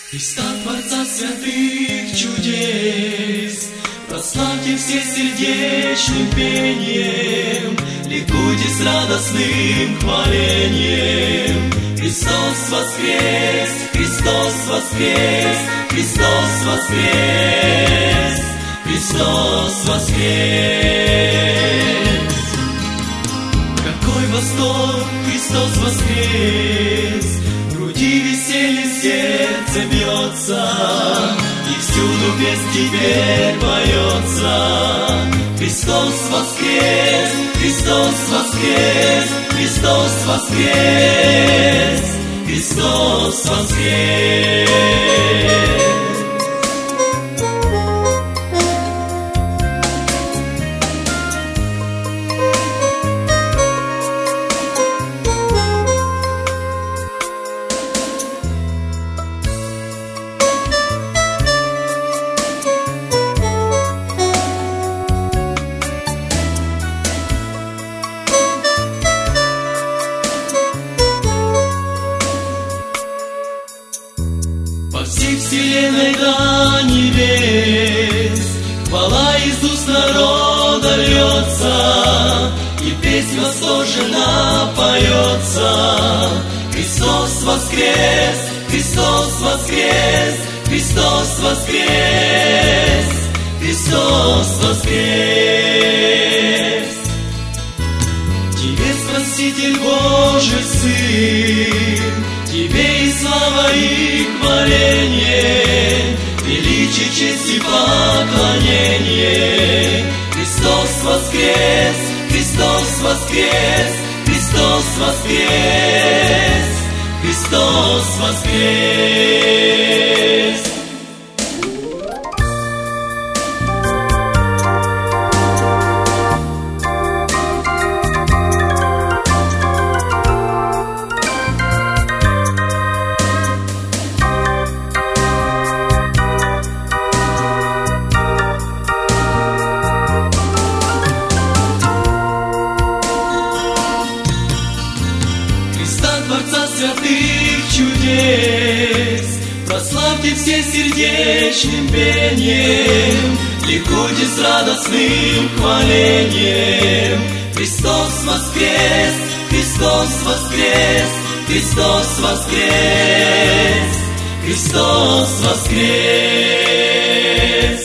Христа, Творца святых чудес, прославьте все сердечным пением, ликуйте с радостным хвалением. Христос воскрес, Христос воскрес, Христос воскрес, Христос воскрес. Какой восторг, Христос воскрес, в груди веселье сердце бьется, и всюду крест теперь поется. Христос воскрес, Христос воскрес, Христос воскрес, Христос воскрес. По всей вселенной до небес хвала из уст народа льется, и песнь восторженно поется. Христос воскрес, Христос воскрес, Христос воскрес, Христос воскрес. Тебе Спаситель Божий Сын, Тебе и слава, и хваление, величие, честь и поклонение. Христос воскрес, Христос воскрес, Христос воскрес, Христос воскрес. Творца святых чудес, прославьте все сердечным пением, ликуйте с радостным хвалением. Христос воскрес, Христос воскрес, Христос воскрес, Христос воскрес.